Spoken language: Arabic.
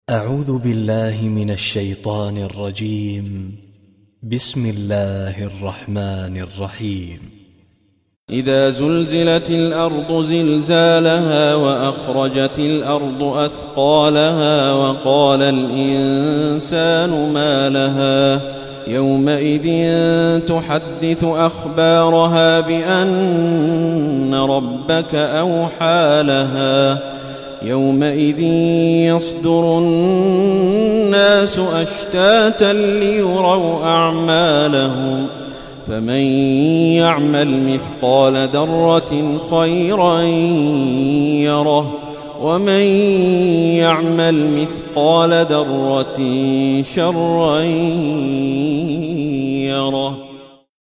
أعوذ بالله من الشيطان الرجيم. بسم الله الرحمن الرحيم. إذا زلزلت الأرض زلزالها وأخرجت الأرض أثقالها وقال الإنسان ما لها يومئذ تحدث أخبارها بأن ربك أوحى لها يومئذ يصدر الناس أشتاتا ليروا أعمالهم فمن يعمل مثقال ذرة خيرا يره ومن يعمل مثقال ذرة شرا يره.